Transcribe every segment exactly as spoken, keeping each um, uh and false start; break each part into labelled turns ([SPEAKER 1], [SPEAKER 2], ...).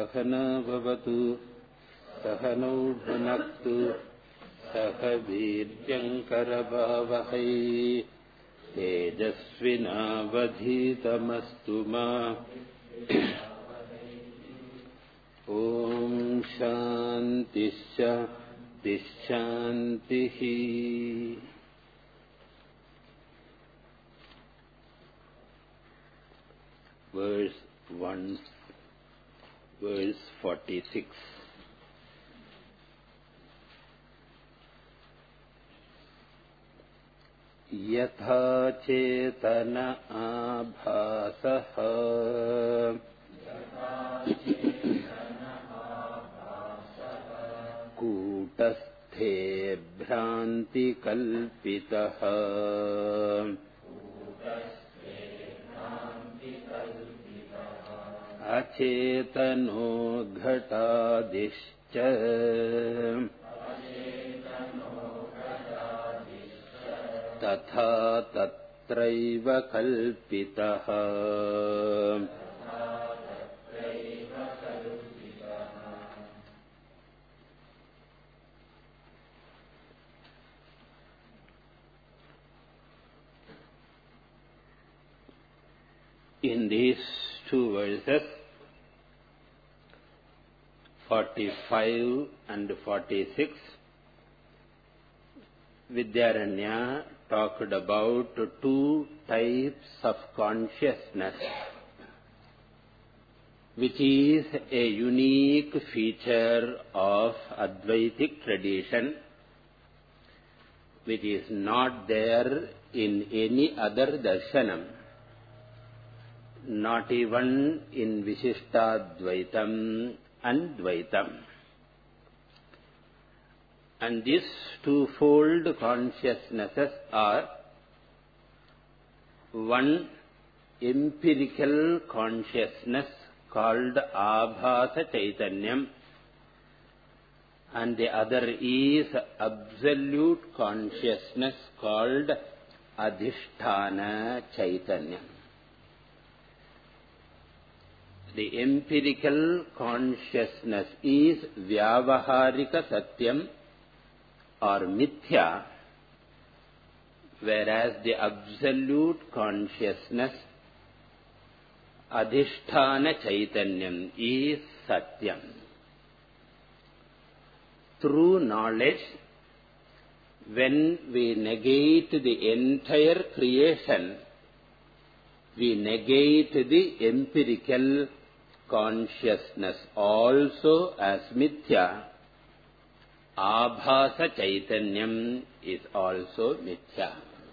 [SPEAKER 1] सहना भवतु सहनौ भुनक्तु सह वीर्यङ्करवावहै तेजस्विनावधीतमस्तु मा ॐ शान्तिः शान्तिः। Verse one, verse forty-six. यथा चेतन आभासः कूटस्थे भ्रान्तिकल्पितः अचेतनो घटादिश्च तथा तत्रैव कल्पितः। In these two verses, forty-five and forty-six, Vidyaranya talked about two types of consciousness, which is a unique feature of Advaitic tradition, which is not there in any other darshanam, not even in Vishishtadvaitam and Dvaitam. And these twofold consciousnesses are: one, empirical consciousness called Abhasa Chaitanyam, and the other is absolute consciousness called Adhisthana Chaitanyam. The empirical consciousness is Vyavaharika Satyam or Mithya, whereas the absolute consciousness, Adhisthana Chaitanyam, is Satyam. Through knowledge, when we negate the entire creation, we negate the empirical consciousness also as Mithya. Abhasa Chaitanyam is also Mithya.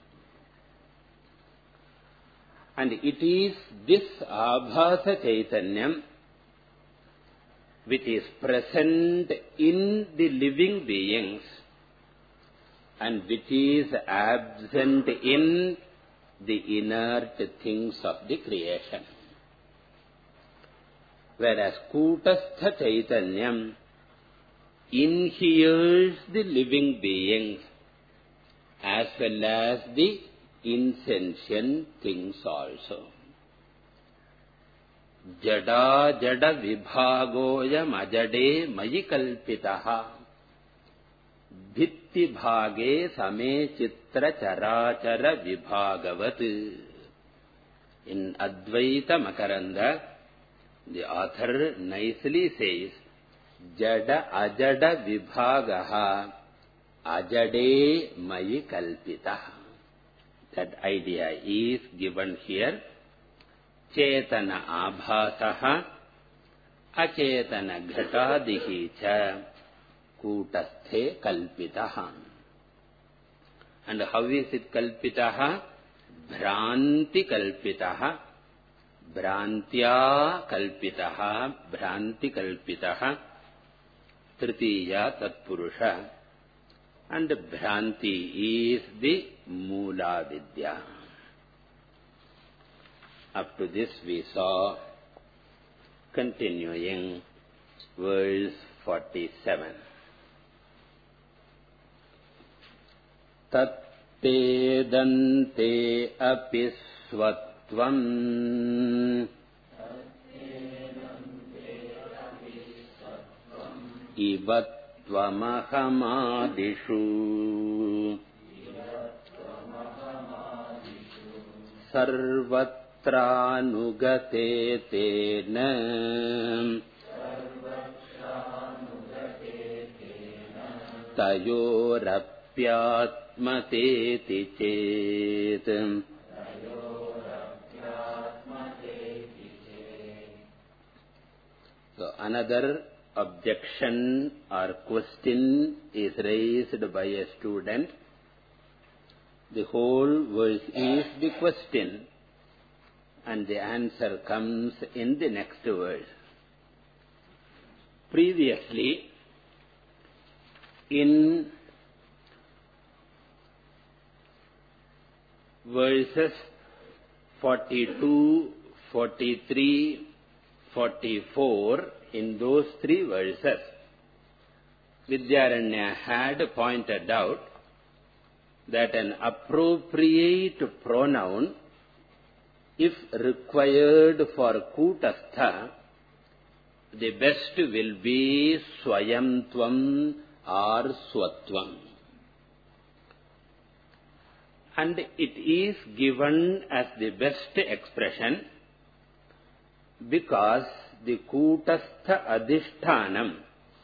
[SPEAKER 1] And it is this Abhasa Chaitanyam which is present in the living beings and which is absent in the inert things of the creation. Whereas Kutastha Chaitanyam inheres the living beings as well as the insentient things also. Jada jada vibhagoyam ajade mayi kalpitaha bhitti bhage same chitra charachara vibhagavat. In Advaita Makaranda, the author nicely says, Jada ajada vibhagaha ajade mayi kalpitaha. That idea is given here. Chetana abhasaha achetana ghatadihi cha kutasthe kalpitaha. And how is it kalpitaha? Bhranti kalpitaha. Bhrantya kalpitaha. Bhranti kalpitaha. Tritiya tatpurusha. And Bhranti is the Mula Vidya. Up to this we saw. Continuing verse forty-seven. Tatte dante api svatvam ivattvamahamadishu sarvatranugate tena tayorapyatmateti chet. So another objection or question is raised by a student. The whole verse is the question and the answer comes in the next verse. Previously, in verses forty-two, forty-three, forty-four, in those three verses, Vidyaranya had pointed out that an appropriate pronoun, if required for Kutastha, the best will be Swayamtvam or Swatvam. And it is given as the best expression because the Kutastha Adhishthanam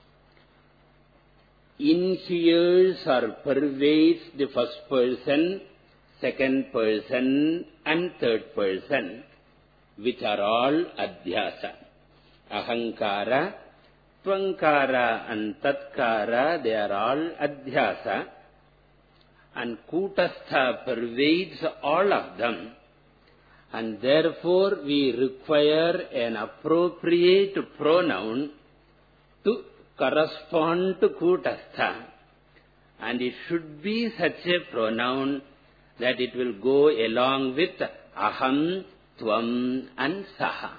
[SPEAKER 1] inheres or pervades the first person, second person and third person, which are all Adhyasa. Ahankara, Tvankara and Tatkara, they are all Adhyasa. And Kutastha pervades all of them. And therefore we require an appropriate pronoun to correspond to Kutastha. And it should be such a pronoun that it will go along with Aham, Tvam and Saha.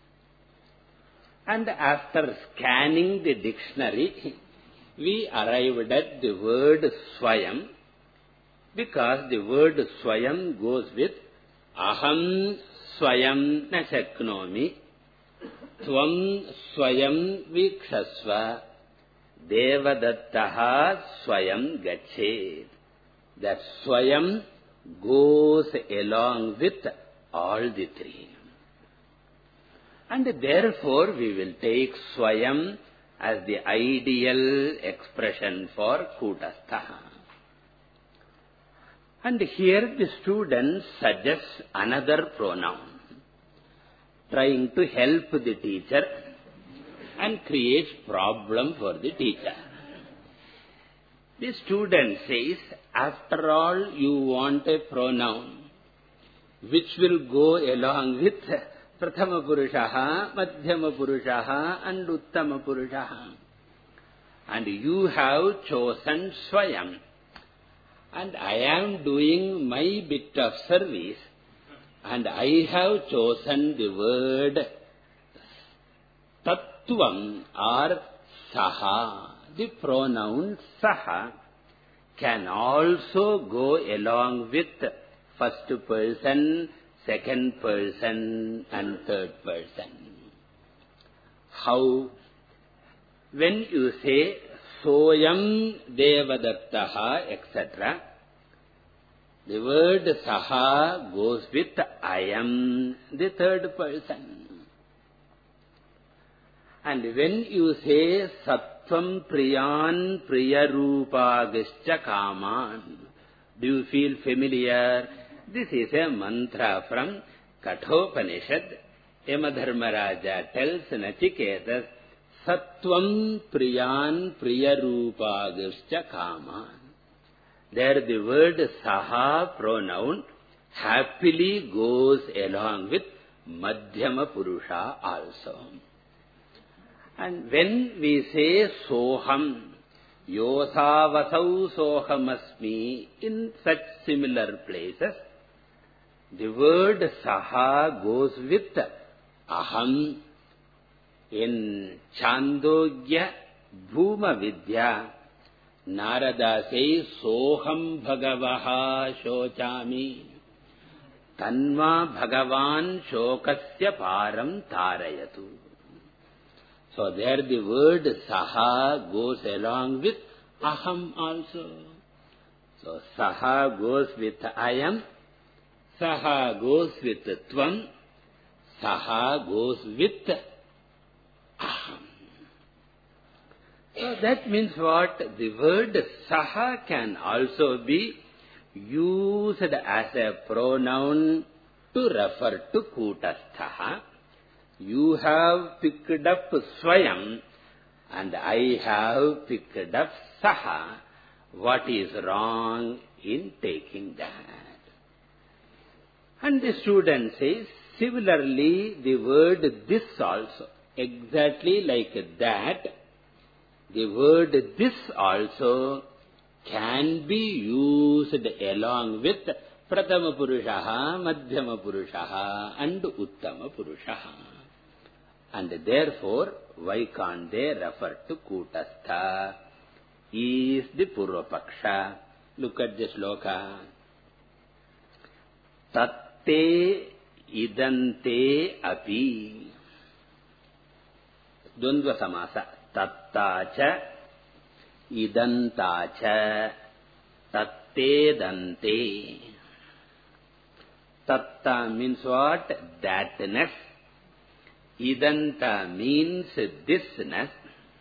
[SPEAKER 1] And after scanning the dictionary, we arrived at the word Swayam, because the word Swayam goes with Aham Swayam na shaknomi, Tvam Swayam vikshasva, Devadattaha Swayam gachet. That Swayam goes along with all the three. And therefore we will take Swayam as the ideal expression for Kutastha. And here the student suggests another pronoun, trying to help the teacher and creates problem for the teacher. The student says, after all, you want a pronoun which will go along with Prathama Purushaha, Madhyama Purushaha and Uttama Purushaha. And you have chosen Swayam. And I am doing my bit of service, and I have chosen the word Tattvam or Saha. The pronoun Saha can also go along with first person, second person and third person. How? When you say Soyam Devadattaha, et cetera, the word Saha goes with I am, the third person. And when you say Sattvam Priyan Priyarupagascha Kaman, do you feel familiar? This is a mantra from Kathopanishad. Yamadharmaraja tells Nachiketas, Sattvam Priyan Priyarupagascha Kaman. There the word Saha pronoun happily goes along with Madhyama Purusha also. And when we say Soham, Yosavasau Sohamasmi, in such similar places, the word Saha goes with Aham. In Chandogya Bhuma Vidya, Narada says, Soham Bhagavaha Shochami, Tanma Bhagavan Shokasya Param Tarayatu. So there the word saha goes along with aham also. So saha goes with I am, saha goes with tvam, saha goes with aham. So that means what? The word saha can also be used as a pronoun to refer to kutastha. You have picked up swayam and I have picked up saha. What is wrong in taking that? And the student says, similarly, the word this also, exactly like that, the word this also can be used along with Prathama Purushaha, Madhyama Purushaha and Uttama Purushaha. And therefore, why can't they refer to Kutastha? Is the Purvapaksha. Look at the sloka. Tatte idante api. Dvandva samasa. Tattacha idantacha tatte dante. Tatta means what? Thatness. Idanta means thisness.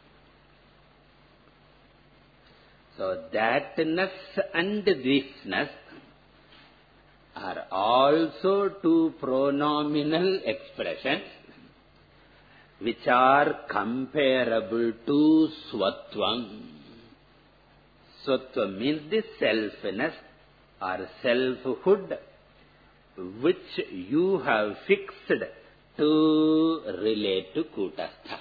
[SPEAKER 1] So thatness and thisness are also two pronominal expressions which are comparable to swatvam. Swatvam means the selfness or selfhood which you have fixed to relate to Kutastha.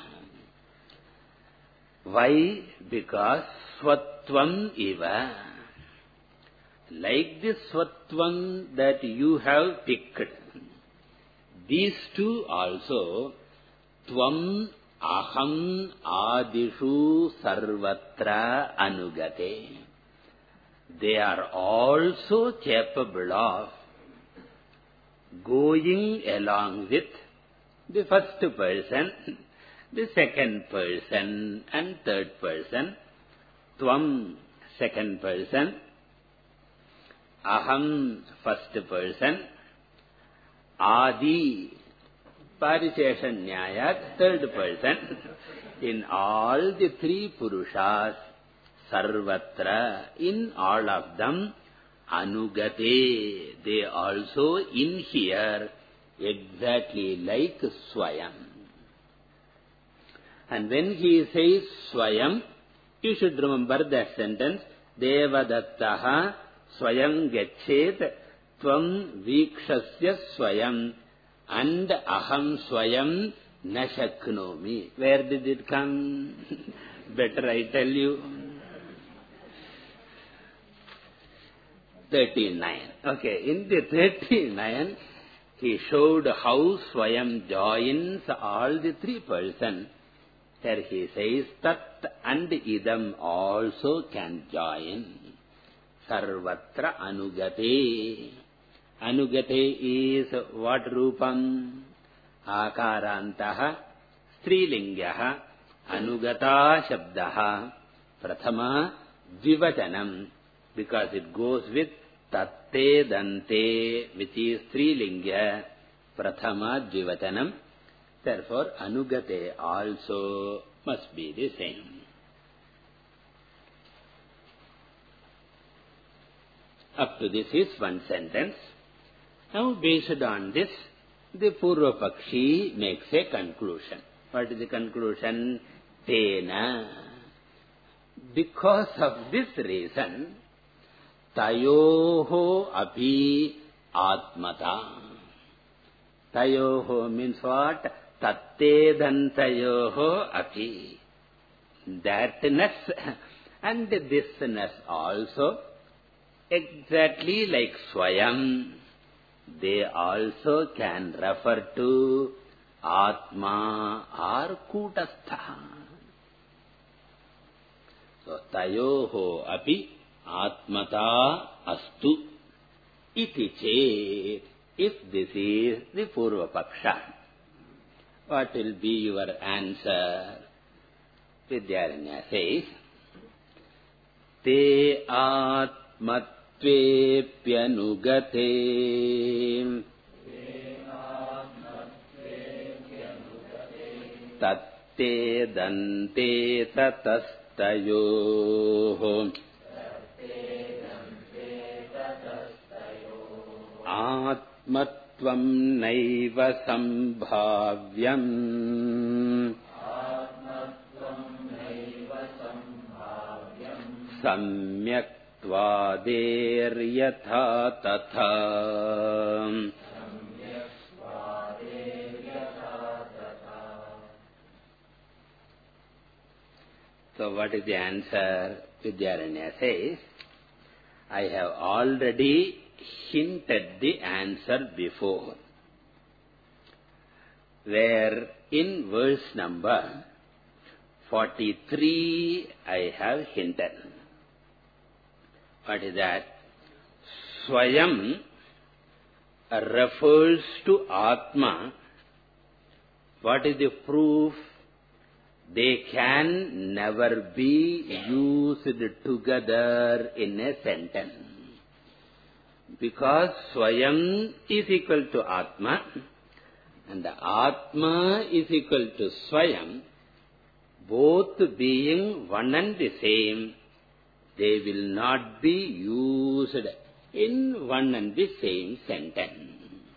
[SPEAKER 1] Why? Because swatvam iva. Like the swatvam that you have picked, these two also, tvam aham adishu sarvatra anugate. They are also capable of going along with the first person, the second person and third person. Tvam, second person. Aham, first person. Adi, Parishesha Nyaya, third person. In all the three Purushas, Sarvatra, in all of them, Anugate, they also inhere exactly like Swayam. And when he says Swayam, you should remember that sentence, Devadattaha Swayam Gachet Tvam Vikshasya Swayam and Aham Swayam Nashaknomi. Where did it come? Better I tell you. thirty-nine. Okay, in the thirty-nine, he showed how Swayam joins all the three persons. Here he says, Tat and Idam also can join. Sarvatra Anugate. Anugate is what Rupam? Akarantaha, Strilingyaha, Anugata Shabdaha, Prathama Dvivachanam. Because it goes with Tatte Dante, which is Strilingya, Prathama Dvivachanam. Therefore, Anugate also must be the same. Up to this is one sentence. Now, based on this, the Purvapakshi makes a conclusion. What is the conclusion? Tena. Because of this reason, Tayoho api atmata. Tayoho means what? Tatte dantayoho api. Thatness and thisness also, exactly like Swayam, they also can refer to Atma or Kutastha. So, Tayoho api Atmata astu iti chet, if this is the Purvapaksha. What will be your answer? Vidyaranya says, Te atmatvepyanugate tatte dante tatastayoho atmatvam naiva sambhavyam samyaktvaderyatha tatha. So what is the answer? Vidyaranya says, I have already hinted the answer before, where in verse number forty-three I have hinted. What is that? Swayam refers to Atma. What is the proof? They can never be used together in a sentence. Because Swayam is equal to Atma and the Atma is equal to Swayam, both being one and the same, they will not be used in one and the same sentence.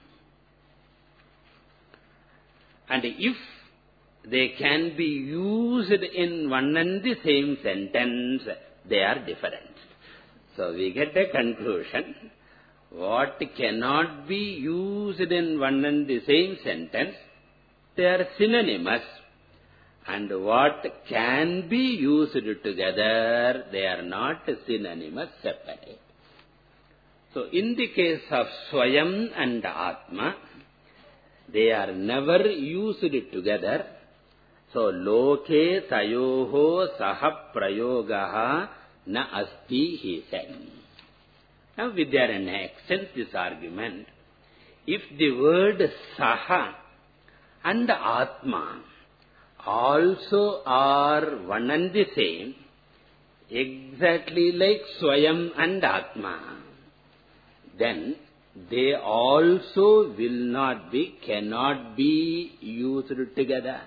[SPEAKER 1] And if they can be used in one and the same sentence, they are different. So we get a conclusion. What cannot be used in one and the same sentence, they are synonymous. And what can be used together, they are not synonymous, separate. So in the case of Swayam and Atma, they are never used together. So loke tayoho saha prayogaha na asti, he said. Now Vidyaranya extends this argument. If the word saha and Atma also are one and the same, exactly like Swayam and Atma, then they also will not be, cannot be used together.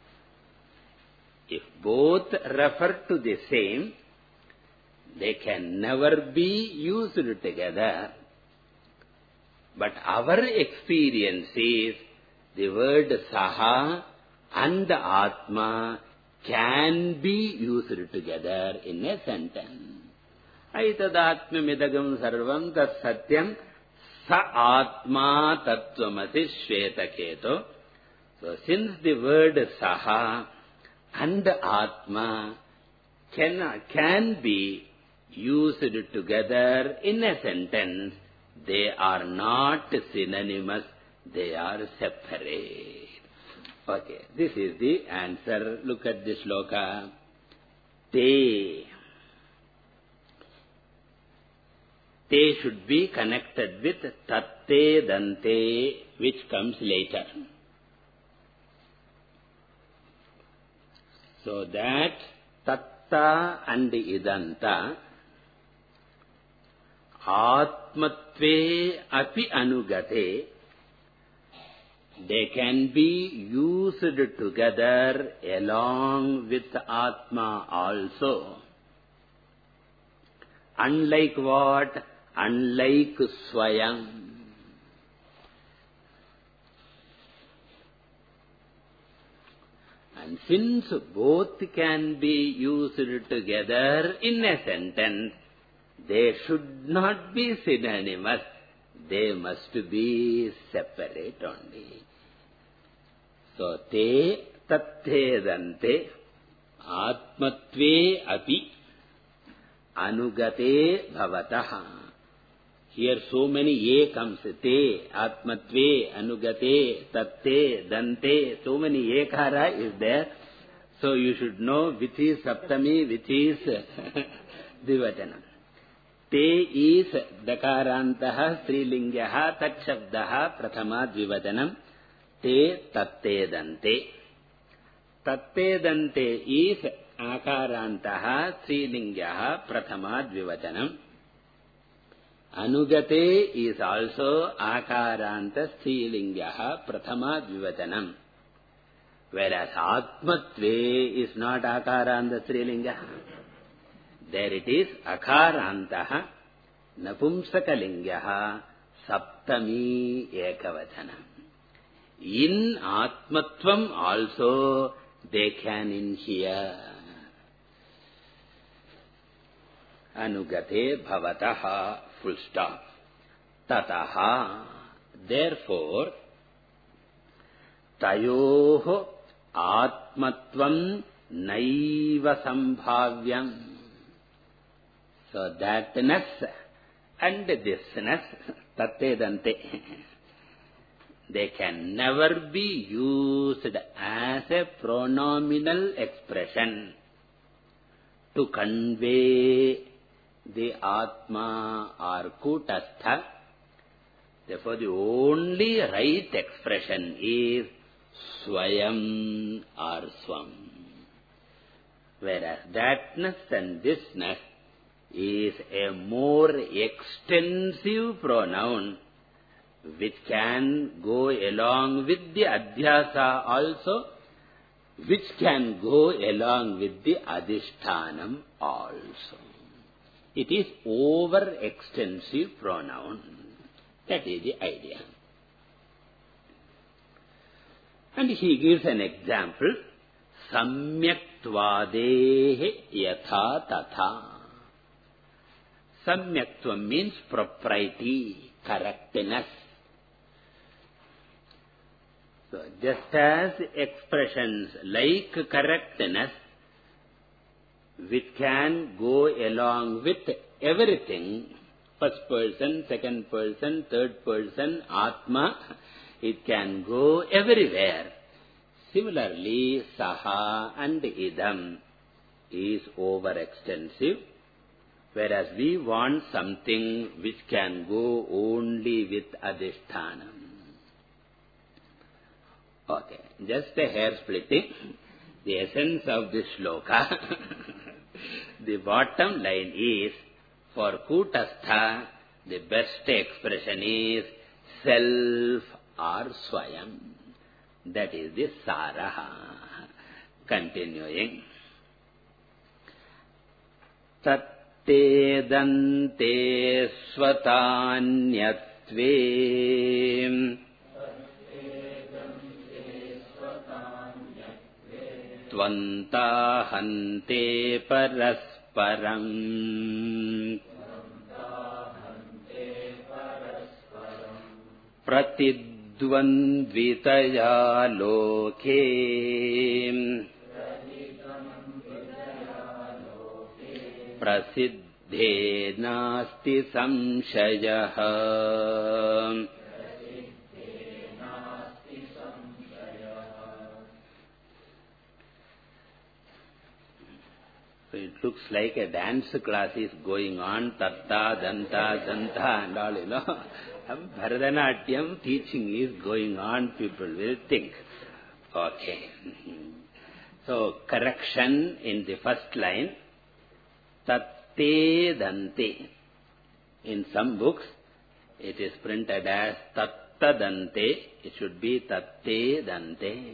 [SPEAKER 1] If both refer to the same, they can never be used together. But our experience is the word Saha and Atma can be used together in a sentence. Aitadatmamidagam sarvam tat satyam sa atma tattvamasi shvetaketo. So since the word Saha and Atma can, can be used together in a sentence, they are not synonymous, they are separate. Okay, this is the answer. Look at this shloka. Te. Te should be connected with tatte dante, which comes later. So that tatta and idanta atmatve api anugate, they can be used together along with Atma also. Unlike what? Unlike Swayam. And since both can be used together in a sentence, they should not be synonymous. They must be separate only. So, te tatte dante atmatve api anugate bhavataha. Here so many ye comes. Te, atmatve, anugate, tatte, dante. So many ekara is there. So you should know which is saptami, which is dvivachana. Te is dakarantaha, strilingaha, tat shabdaha, prathama dvivachanam. te tattedante. Tattedante is akarantaha strilingaha prathama dvivachanam. Anugate is also akaranta strilingaha prathama dvivachanam. Whereas atmatve is not akaranta strilinga. There it is akarantaha napumsakalingaha saptami ekavachanam. In atmatvam also they can inhere. Anugate bhavataha, full stop. Tataha, therefore, tayoho atmatvam naiva sambhavyam. So thatness and thisness, tattedante, they can never be used as a pronominal expression to convey the Atma or Kutastha. Therefore, the only right expression is Swayam or Swam. Whereas thatness and thisness is a more extensive pronoun which can go along with the adhyasa also, which can go along with the adhishthanam also. It is over-extensive pronoun. That is the idea. And he gives an example. Samyaktvadehe yatha tatha. Samyaktvam means propriety, correctness. So, just as expressions like correctness, which can go along with everything, first person, second person, third person, Atma, it can go everywhere. Similarly, Saha and Idam is overextensive, whereas we want something which can go only with Adhishthanam. Okay, just a hair splitting. The essence of this shloka, the bottom line is, for Kutastha, the best expression is self or Swayam. That is the Saraha. Continuing. Tattedante svatanyatve Tvantahante parasparam Pratidvandvitaya loke Prasiddhe nasti samshayaha. So it looks like a dance class is going on, tatta, danta, danta and all, you know. Bharatanatyam teaching is going on, people will think. Okay. So, correction in the first line, tattedante. In some books, it is printed as tattadante. It should be tattedante.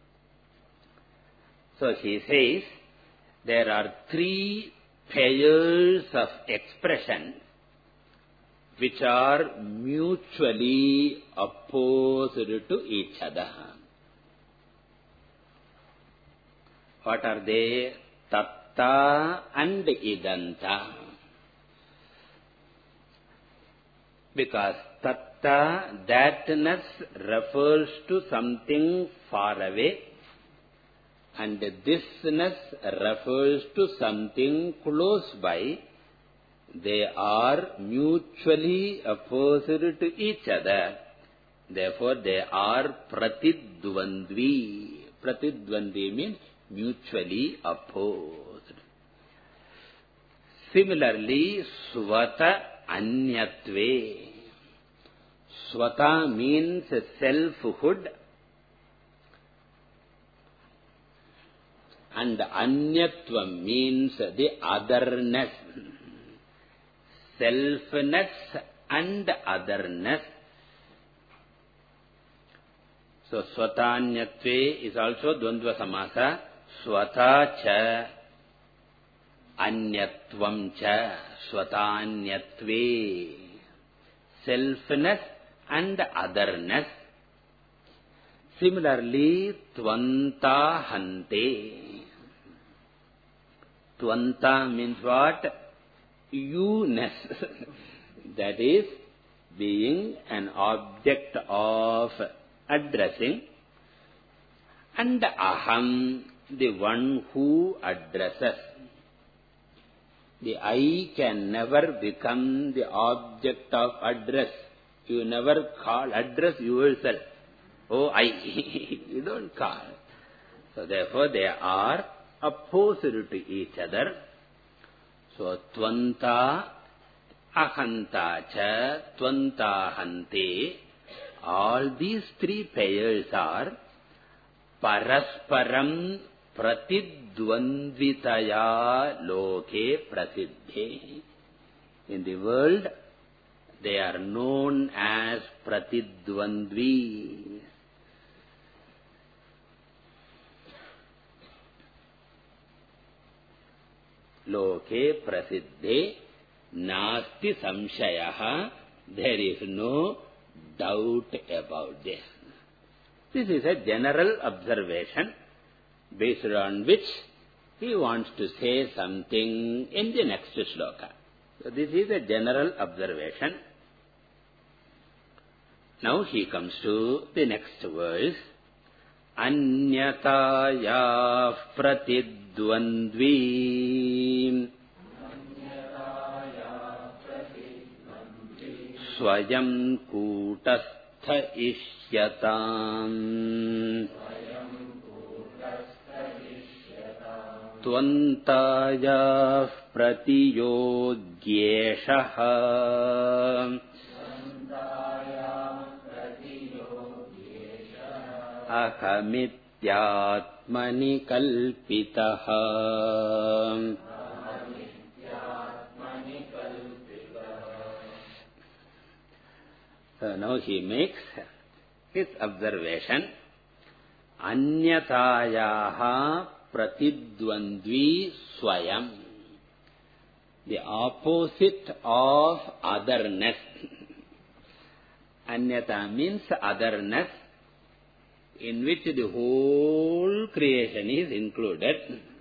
[SPEAKER 1] So, he says, there are three pairs of expressions which are mutually opposed to each other. What are they? Tatta and idanta. Because tatta, thatness, refers to something far away, and thisness refers to something close by. They are mutually opposed to each other. Therefore, they are pratidvandvi. Pratidvandvi means mutually opposed. Similarly, swata anyatve. Swata means selfhood And anyatvam means the otherness. Selfness and otherness. So, swatanyatve is also dvandva samasa. Swata cha anyatvam cha. Swatanyatve. Selfness and otherness. Similarly, tvanta hante. Tvanta means what? You-ness. That is, being an object of addressing. And aham, the one who addresses. The I can never become the object of address. You never call, address yourself. Oh, I. You don't call. So, therefore, they are opposed to each other. So, tvanta, ahanta cha, tvanta hante. All these three pairs are parasparam pratidvandvitaya loke prasiddhe. In the world, they are known as pratidvandvi. Loke prasiddhe nasti samshayaha. There is no doubt about this. This is a general observation based on which he wants to say something in the next shloka. So this is a general observation. Now he comes to the next verse. Anyataya pratidvandvi swayam kutastha ishyatam tvantaya pratiyogyeshaha ahamityatmani kalpitaha. So now he makes his observation. Anyatayaha pratidvandvi swayam. The opposite of otherness. Anyata means otherness, in which the whole creation is included.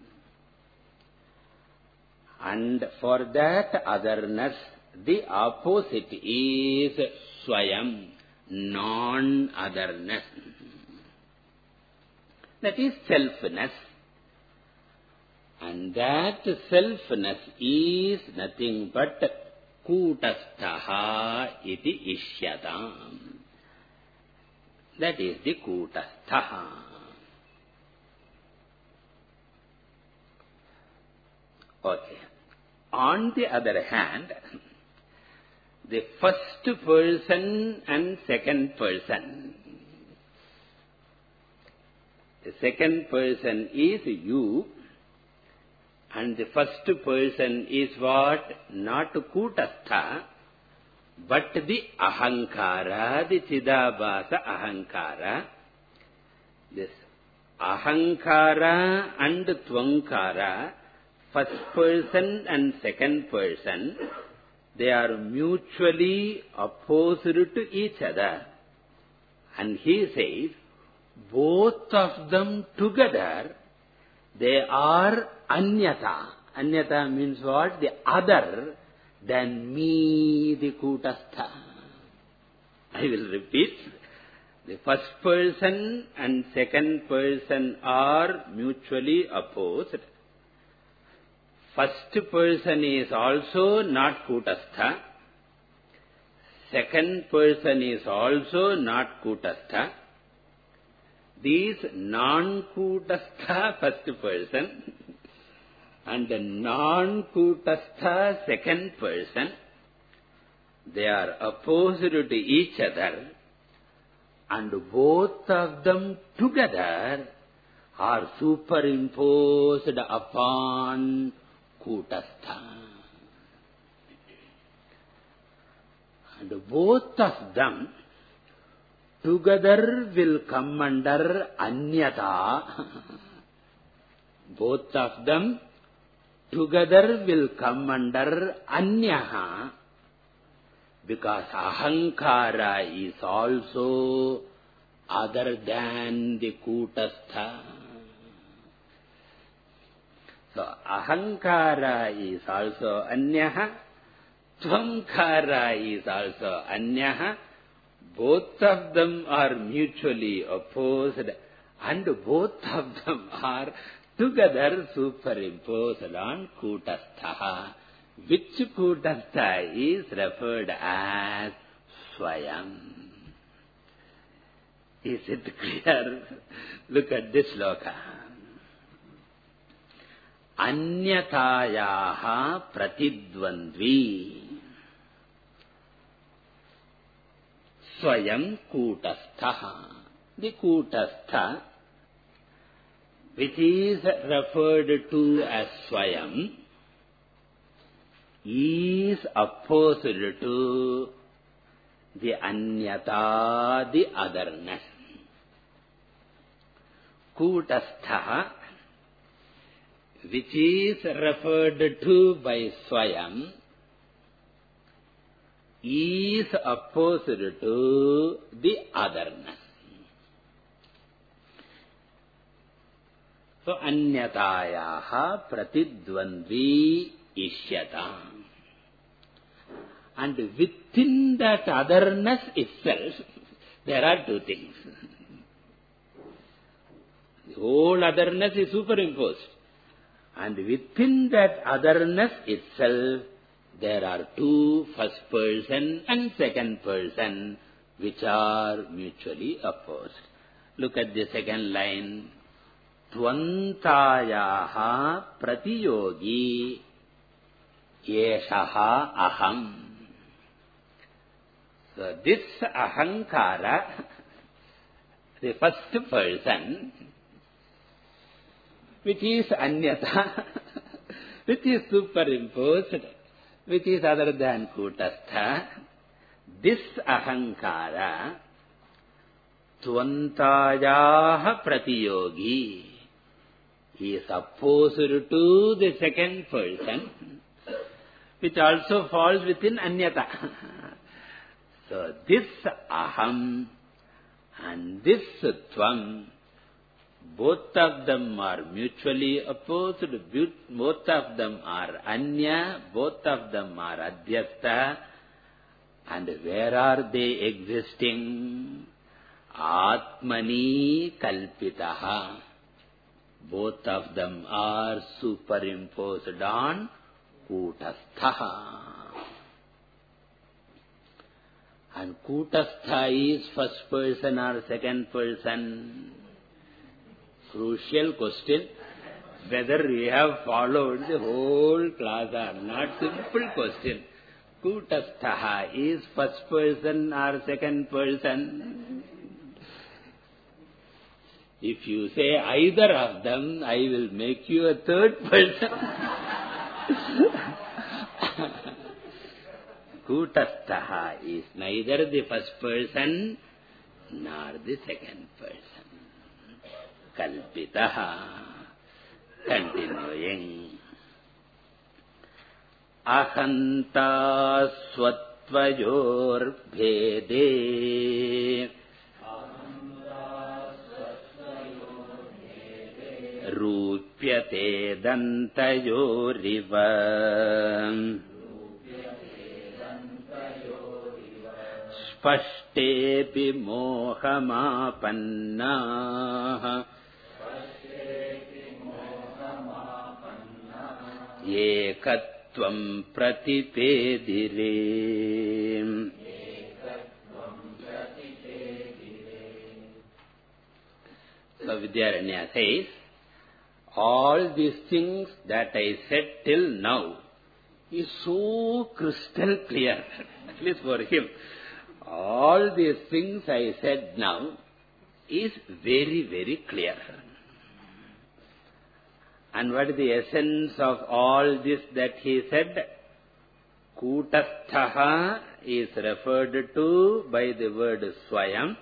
[SPEAKER 1] And for that otherness, the opposite is swayam, non-otherness. That is selfness. And that selfness is nothing but kutasthaha iti ishyatam. That is the kutasthaha. Okay. On the other hand, the first person and second person. The second person is you, and the first person is what? Not kutastha, but the ahankara, the chidabhasa ahankara. This ahankara and tvankara, first person and second person, they are mutually opposed to each other. And he says, both of them together, they are anyata. Anyata means what? The other than me, the kutastha. I will repeat. The first person and second person are mutually opposed. First person is also not kutastha. Second person is also not kutastha. These non-kutastha first person and the non-kutastha second person, they are opposed to each other, and both of them together are superimposed upon Kutastha. And both of them together will come under Anyata. Both of them together will come under Anyaha, because Ahankara is also other than the Kutastha. So Ahankara is also Anyaha, Tvamkara is also Anyaha. Both of them are mutually opposed, and both of them are together superimposed on Kutastha, which Kutastha is referred as Swayam. Is it clear? Look at this sloka. Anyatayaha pratidvandvi Swayam Kutastha. The Kutastha, which is referred to as Swayam, is opposed to the Anyata, the otherness. Kutastha, which is referred to by Swayam, is opposed to the otherness. So, Anyatayaha pratidvandvi ishyata. And within that otherness itself, there are two things. The whole otherness is superimposed. And within that otherness itself, there are two, first person and second person, which are mutually opposed. Look at the second line. Tvantayaha pratiyogi yeshaha aham. So this ahankara, the first person, which is anyata, which is superimposed, which is other than Kutastha, this ahankara, Tvantayaha pratiyogi, he is opposed to the second person, which also falls within Anyata. So this aham and this tvam, both of them are mutually opposed, both of them are Anya, both of them are Adhyastha. And where are they existing? Atmani kalpitaha. Both of them are superimposed on Kutastha. And Kutastha is first person or second person? Crucial question. Whether we have followed the whole class or not, simple question. Kutastha is first person or second person? If you say either of them, I will make you a third person. Kutastha is neither the first person nor the second person. Kalpitaha. Continuing. Ahanta svatvayor bhede rupyate dantayoriva spashtepi mohamapannah ekatvam pratipedire. So Vidyaranya says, all these things that I said till now is so crystal clear, at least for him. All these things I said now is very, very clear. And what is the essence of all this that he said? Kutasthaha is referred to by the word Swayam.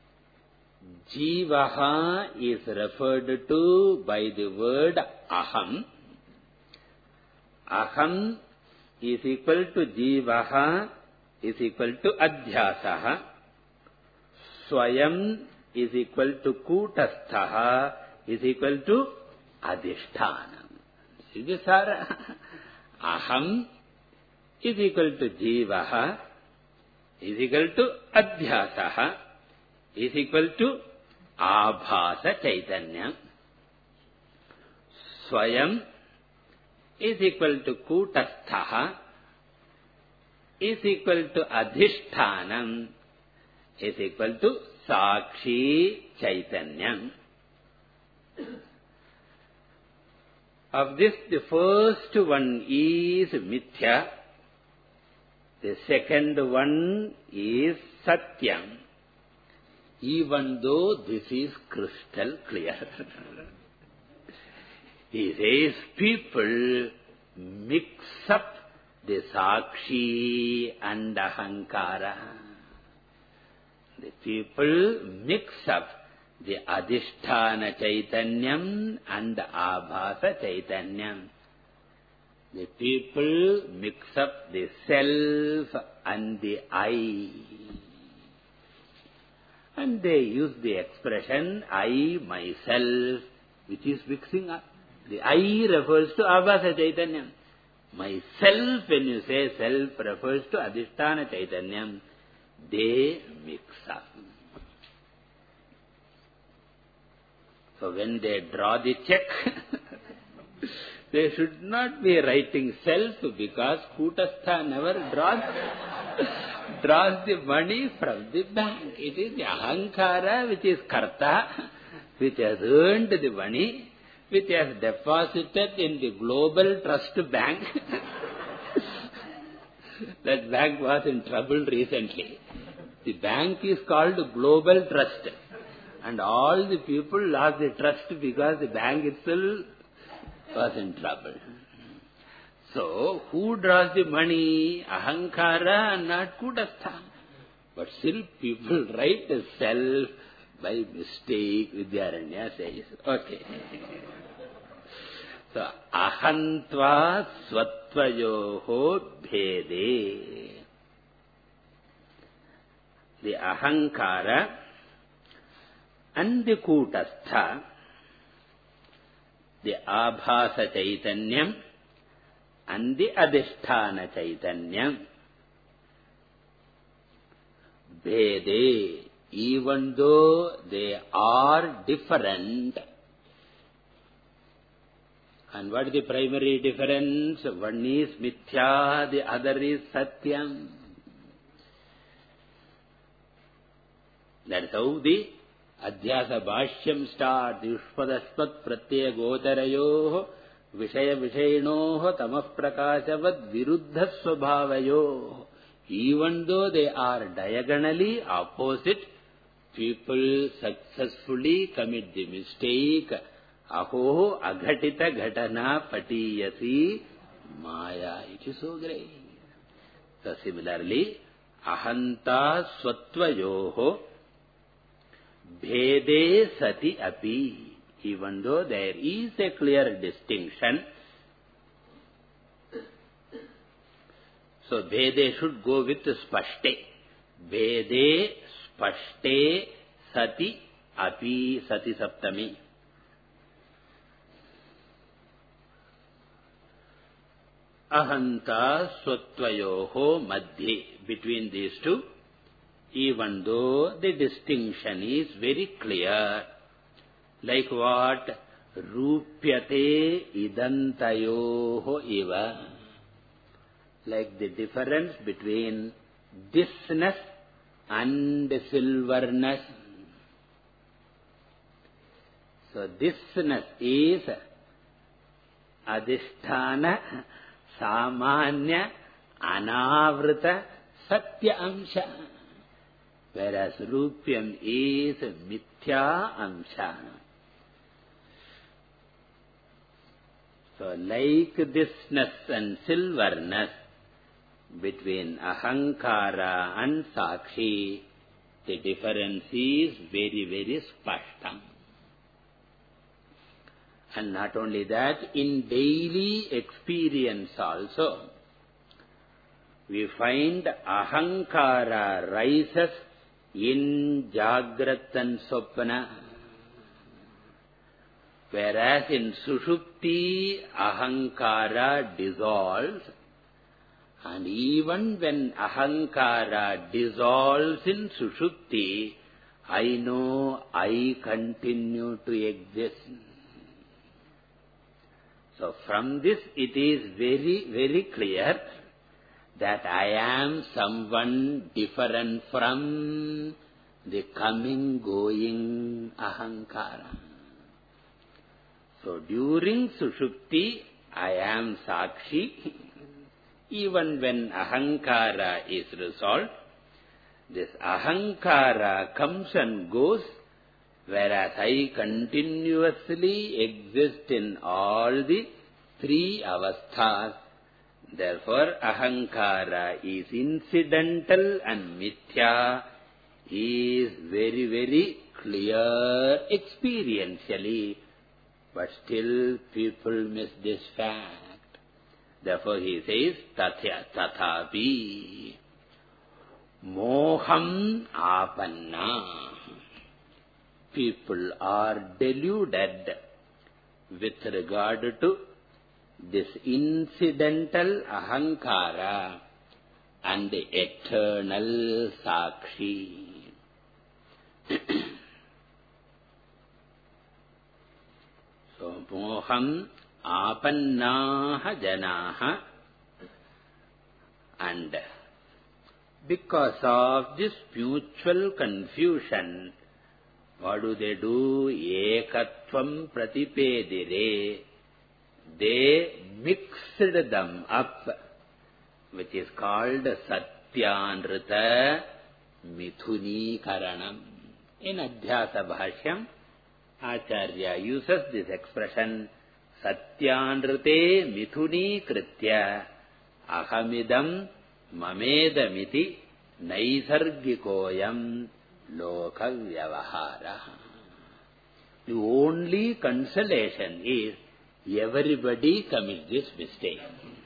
[SPEAKER 1] Jivaha is referred to by the word Aham. Aham is equal to Jivaha is equal to Adhyasaha. Swayam is equal to Kutasthaha is equal to Adhishthanam. See this, sir? Aham is equal to Jivaha is equal to Adhyasaha is equal to Abhasa Chaitanya. Swayam is equal to Kutasthaha is equal to Adhishthanam is equal to Sakshi Chaitanya. Of this, the first one is Mithya, the second one is Satyam, even though this is crystal clear. He says people mix up the Sakshi and Ahankara. The people mix up the Adhisthana Chaitanyam and Abhasa Chaitanyam. The people mix up the self and the I. And they use the expression I, myself, which is mixing up. The I refers to Abhasa Chaitanyam. Myself, when you say self, refers to Adhisthana Chaitanyam. They mix up. So when they draw the check, they should not be writing self, because Kutastha never draws, draws the money from the bank. It is the Ahankara which is Karta, which has earned the money, which has deposited in the Global Trust Bank. That bank was in trouble recently. The bank is called Global Trust. And all the people lost the trust because the bank itself was in trouble. So, who draws the money? Ahankara and not Kutastha. But still people write the self by mistake, Vidyaranya says. Okay. So, ahantva svatvayoho bhede. The Ahankara and the Kutastha, the Abhasa Chaitanyam and the Adhisthana Chaitanyam, Bhede, even though they are different. And what is the primary difference? One is Mithya, the other is Satyam. That is how the Adhyasa Bhashyam starts. Yushpadaspat pratyaya gotarayoh Vishaya Vishayinoh Tamah Prakashavad Viruddha Swabhavayoh. Even though they are diagonally opposite, people successfully commit the mistake. Aho aghatita ghatana patiyasi maya. It is so great. So similarly, ahanta svatvayoho bhede sati api. Even though there is a clear distinction, so bhede should go with spashte. Bhede spashte sati api, sati saptami. Ahanta svatvayoho madhye. Between these two, even though the distinction is very clear, like what? Rupyate idantayoho iva. Like the difference between thisness and silverness. So thisness is Adhisthana Samanya Anavrita Satya Amsha, whereas Rupyam is Mithya Amsha. So like thisness and silverness between ahankara and sakshi, the difference is very, very spashtam. And not only that, in daily experience also, we find ahankara rises in Jagrat and Sopana, whereas in Sushupti, ahankara dissolves, and even when ahankara dissolves in Sushupti, I know I continue to exist. So from this it is very, very clear that I am someone different from the coming, going ahankara. So during Sushupti, I am Sakshi. Even when ahankara is resolved, this ahankara comes and goes, whereas I continuously exist in all the three avasthas. Therefore, ahankara is incidental and mithya is very, very clear experientially, but still people miss this fact. Therefore, he says, tatya tathapi moham apanna. People are deluded with regard to this incidental ahankara and the eternal sakshi. So, moham apannaha janaha, and because of this mutual confusion, what do they do? Ekatvam pratipedire. They mixed them up, which is called Satyanrita Mithunikaranam. In Adhyasa Bhashyam, Acharya uses this expression, Satyanrite Mithunikritya Ahamidam Mamedamiti Naisargikoyam Loka Vyavahara. The only consolation is everybody commits this mistake.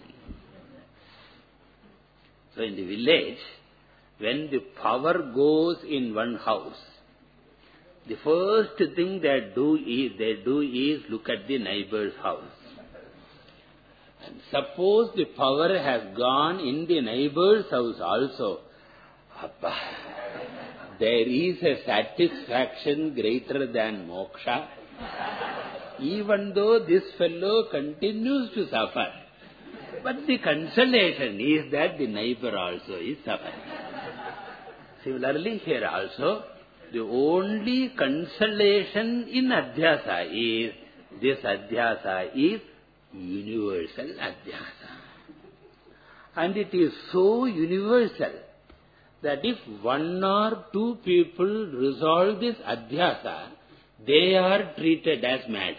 [SPEAKER 1] So in the village, when the power goes in one house, the first thing they do is, they do is look at the neighbor's house. And suppose the power has gone in the neighbor's house also, Appa, there is a satisfaction greater than moksha. Even though this fellow continues to suffer, but the consolation is that the neighbor also is suffering. Similarly, here also, the only consolation in Adhyasa is, this Adhyasa is universal Adhyasa. And it is so universal that if one or two people resolve this Adhyasa, they are treated as mad.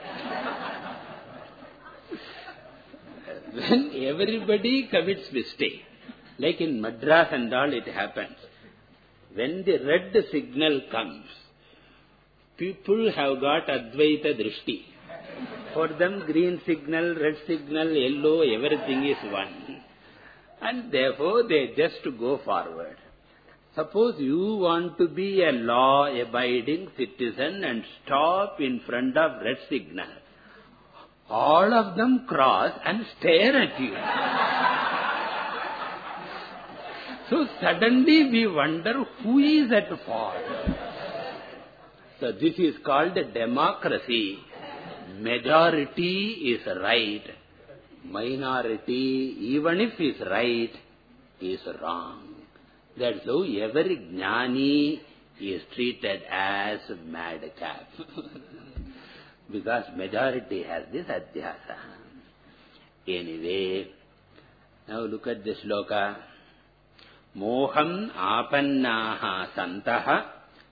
[SPEAKER 1] When everybody commits mistake, like in Madras and all it happens, when the red signal comes, people have got Advaita Drishti. For them, green signal, red signal, yellow, everything is one. And therefore, they just go forward. Suppose you want to be a law-abiding citizen and stop in front of red signal. All of them cross and stare at you. So suddenly we wonder who is at fault. So this is called a democracy. Majority is right. Minority, even if is right, is wrong. That's how every jnani is treated as madcap. Because majority has this adhyasa. Anyway, now look at this shloka. Moham apannaha santaha,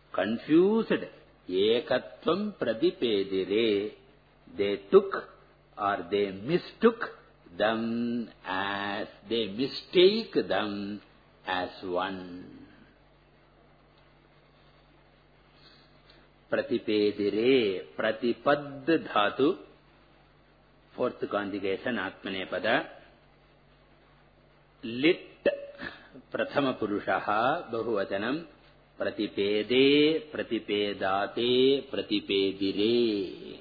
[SPEAKER 1] confused, ekatvam pradipedire. They took or they mistook them as, they mistake them as one. Pratipedire, pratipad dhatu, fourth conjugation, Atmanepada. Lit, prathama purushaha, bahuvachanam, pratipede, pratipedate, pratipedire.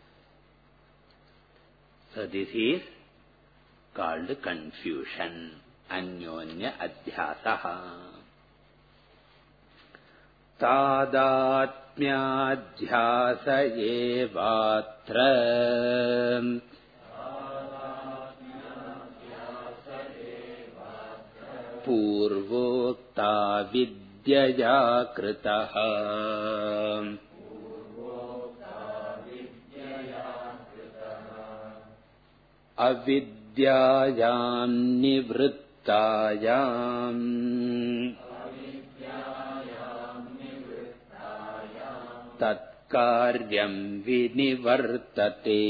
[SPEAKER 1] So this is called confusion, anyonya adhyasaha. Tadatmyadhyasa evatra purvokta vidyaya kritaha. Avidyayam nivrittayam tatkaryam vinivartate.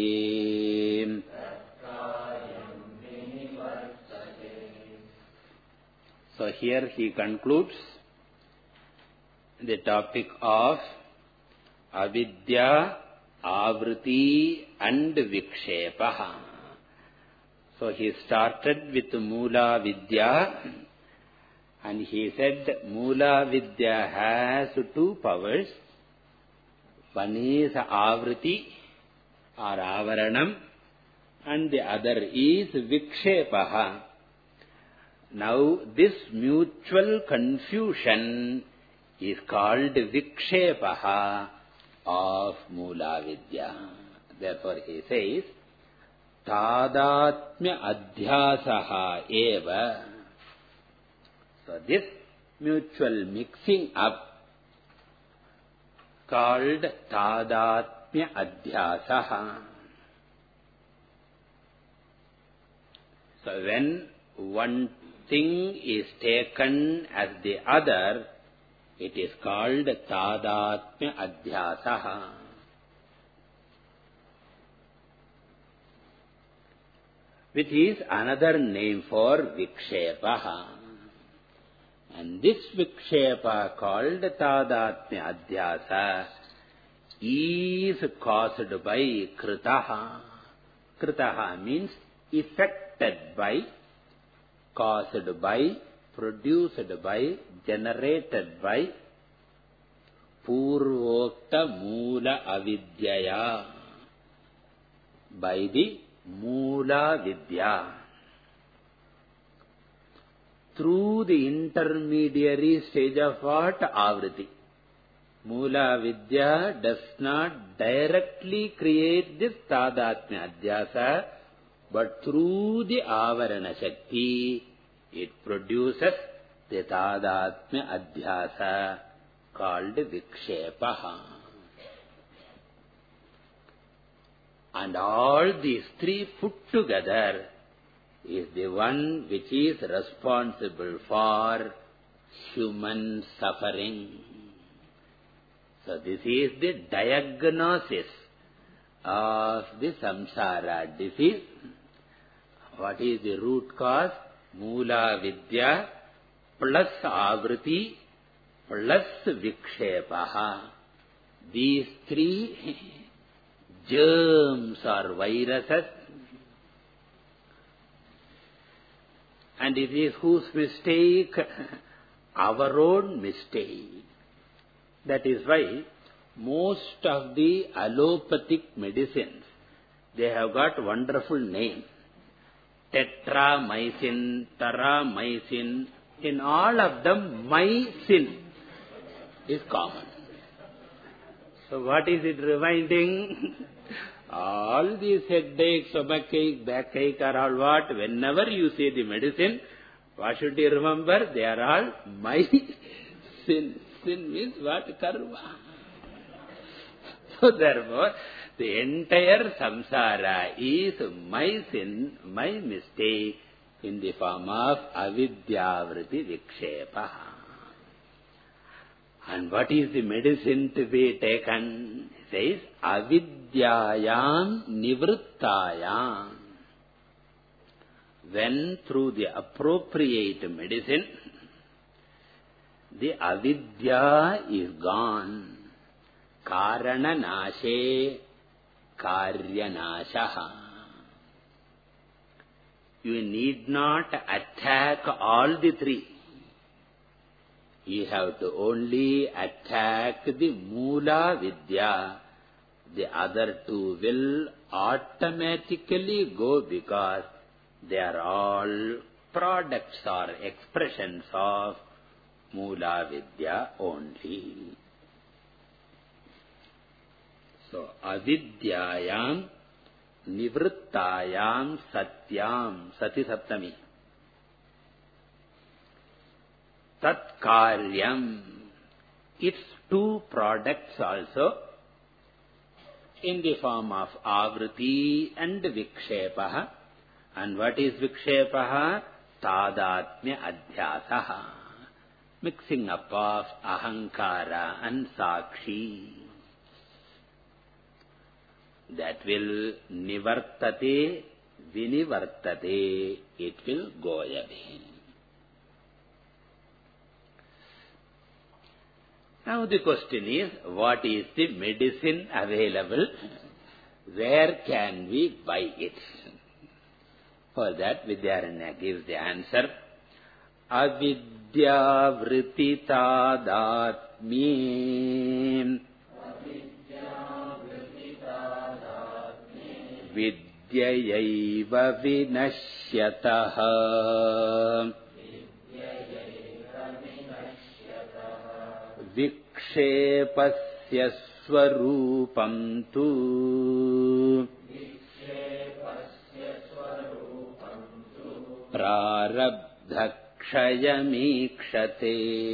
[SPEAKER 1] So here he concludes the topic of avidya, avriti and vikshepaha. So he started with Mula Vidya, and he said Mula Vidya has two powers. One is Avriti or Avaranam, and the other is Vikshepaha. Now this mutual confusion is called Vikshepaha of Mula Vidya. Therefore he says, Tadatmya adhyasaha eva. So this mutual mixing up called Tadatmya adhyasaha. So when one thing is taken as the other, it is called Tadatmya adhyasaha. Which is another name for Vikshepaha. And this Vikshepa called Tadatmya adhyasa is caused by Kritaha. Kritaha means effected by, caused by, produced by, generated by Purvokta Mula Avidyaya, by the Mula Vidya. Through the intermediary stage of what? Avriti. Mula Vidya does not directly create this Tadatmya adhyasa, but through the Avarana Shakti, it produces the Tadatmya adhyasa called Vikshepaha. And all these three put together is the one which is responsible for human suffering. So this is the diagnosis of the samsara disease. What is the root cause? Mula Vidya plus Avriti plus Vikshepaha. These three germs or viruses, and it is whose mistake? Our own mistake. That is why most of the allopathic medicines, they have got wonderful names. Tetramycin, taramycin, in all of them mycin is common. So what is it reminding? All these headache, stomachache, backache are all what? Whenever you say the medicine, what should you remember? They are all my sin. Sin means what? Karma. So therefore, the entire samsara is my sin, my mistake, in the form of avidyavriti vikshepa. And what is the medicine to be taken? says, avidyayam nivrittayam. When through the appropriate medicine, the avidya is gone. Karana nashe karya nashaha. You need not attack all the three. You have to only attack the Moola Vidya. The other two will automatically go because they are all products or expressions of Moola Vidya only. So, avidyayam nivrittayam satyam, sati saptami. Tat karyam, its two products also in the form of avriti and vikshepaha. And what is vikshepaha? Tadatmya adhyasaha, mixing up of ahankara and sakshi. That will nivartate, vinivartate, it will go away. Now the question is, what is the medicine available? Where can we buy it? For that, Vidyaranya gives the answer. Avidya vritti tadatmi vidyayaiva vinashyataha vikshepasya swarupam tu prarabdha kshayamikshate.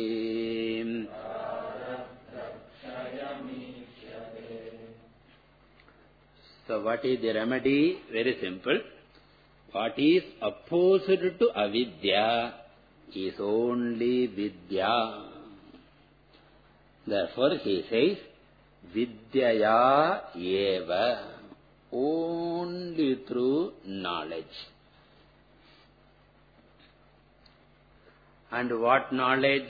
[SPEAKER 1] So what is the remedy? Very simple. What is opposed to avidya is only vidya. Therefore he says, vidyaya eva, only through knowledge. And what knowledge?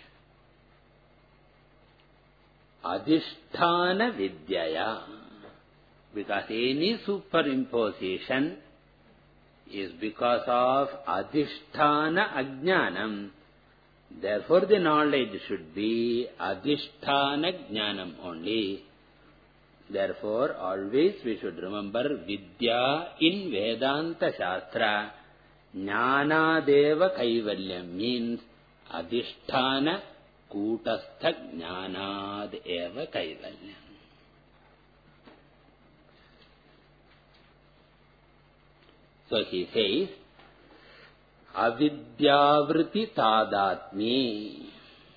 [SPEAKER 1] Adhisthana vidyaya. Because any superimposition is because of adhisthana ajnanam. Therefore the knowledge should be adhisthana jnanam only. Therefore always we should remember Vidya in Vedanta Shastra. Jnanadeva kaivalyam means adhisthana kutastha jnanadeva kaivalyam. So he says, avidyavriti tadatmi.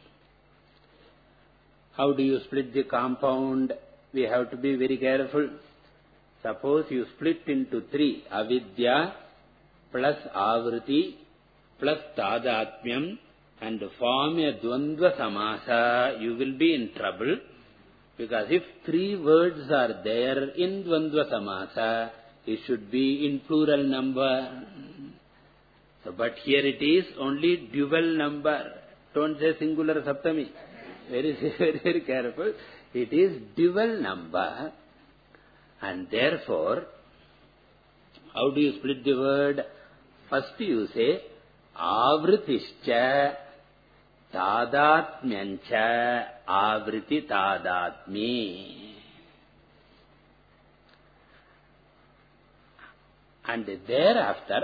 [SPEAKER 1] How do you split the compound? We have to be very careful. Suppose you split into three, avidya plus avriti plus tadatmyam, and form a dvandva samasa, you will be in trouble. Because if three words are there in dvandva samasa, it should be in plural number. So, but here it is only dual number. Don't say singular saptami. Very, very, very careful. It is dual number. And therefore, how do you split the word? First you say, avritischa tadatmyancha avriti tadatmi. And thereafter,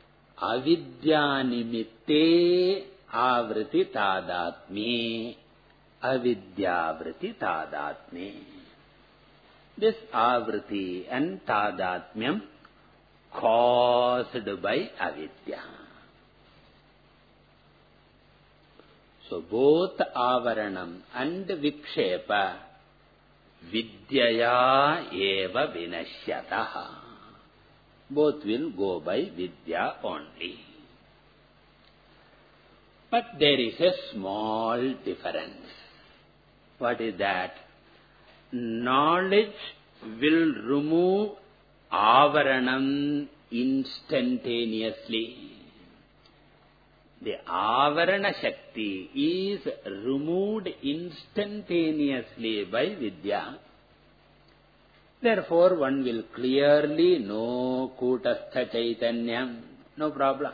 [SPEAKER 1] avidyanimitte avriti tadatmi, avidyavriti tadatmi. This avriti and tadatmyam caused by avidya. So both avaranam and vikshepa vidyaya eva vinashyataha. Both will go by vidya only. But there is a small difference. What is that? knowledge will remove avaranam instantaneously. The avarana shakti is removed instantaneously by vidya. Therefore, one will clearly know Kutastha Chaitanyam, no problem.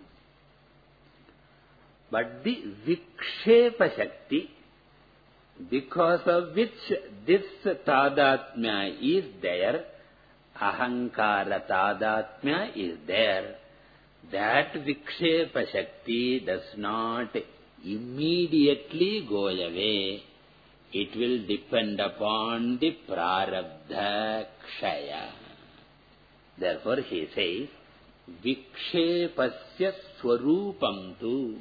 [SPEAKER 1] But the Vikshepa Shakti, because of which this Tadatmya is there, Ahankara Tadatmya is there, that Vikshepa Shakti does not immediately go away. It will depend upon the prarabdha kshaya. Therefore he says, Vikshepasya swarupam tu.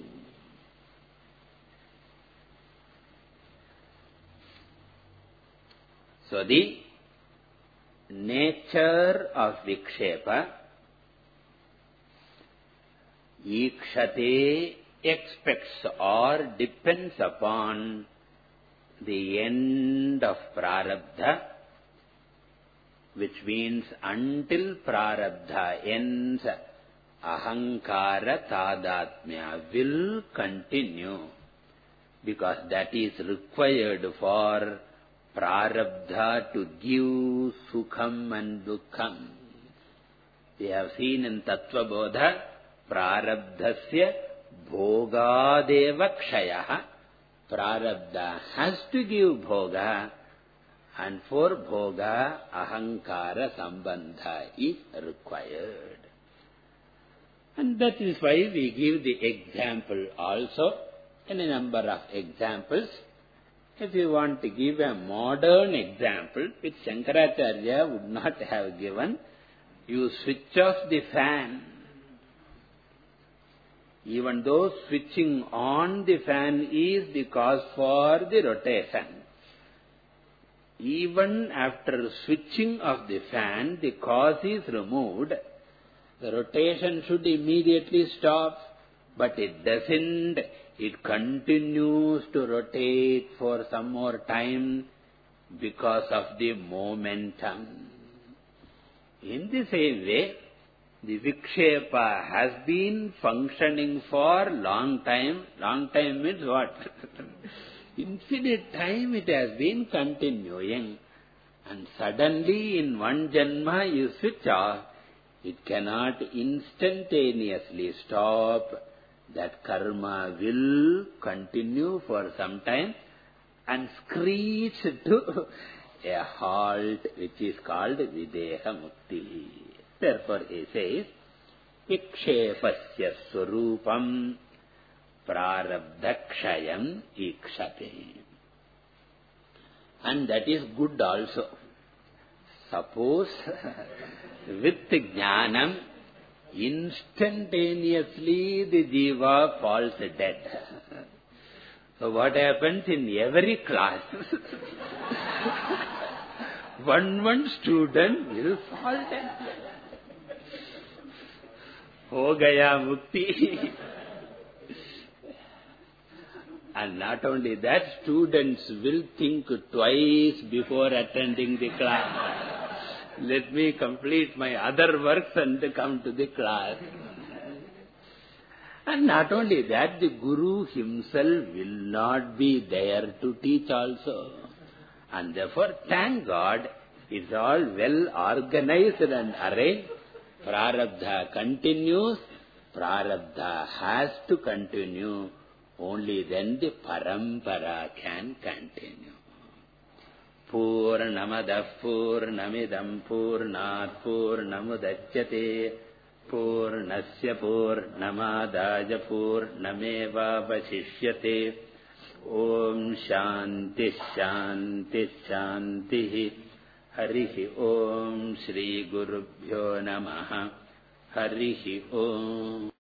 [SPEAKER 1] So the nature of Vikshepa, Ikshate expects or depends upon the end of prarabdha, which means until prarabdha ends, ahankara tadatmya will continue, because that is required for prarabdha to give sukham and dukkham. We have seen in Tattva Bodha, prarabdhasya bhogadeva kshayaha. Prarabdha has to give bhoga, and for bhoga, ahankara sambandha is required. And that is why we give the example also, in a number of examples. If you want to give a modern example, which Shankaracharya would not have given, you switch off the fan. Even though switching on the fan is the cause for the rotation, even after switching of the fan, the cause is removed, the rotation should immediately stop, but it doesn't. It continues to rotate for some more time because of the momentum. In the same way, the Vikshepa has been functioning for long time. Long time means what? Infinite time it has been continuing. And suddenly in one janma you switch off, it cannot instantaneously stop. That karma will continue for some time and screech to a halt, which is called Videha Mukti. Therefore he says, Vikshepasya swarupam prarabdakshayam ikshate. And that is good also. Suppose with jnanam, instantaneously the jiva falls dead. So what happens in every class? one one student will fall dead. Ho gaya mukti. And not only that, students will think twice before attending the class. Let me complete my other works and come to the class. And not only that, the Guru himself will not be there to teach also. And therefore, thank God, it's all well organized and arranged. Prarabdha continues. Prarabdha has to continue. Only then the parampara can continue. Purnamadav Purnamidam Purnat Purnamudachyate Purnasya Purnamadaja Purnameva Vasishyate. Om Shanti Shanti Shanti. Harihi Om Shri Gurubhyo Namaha. Harihi Om.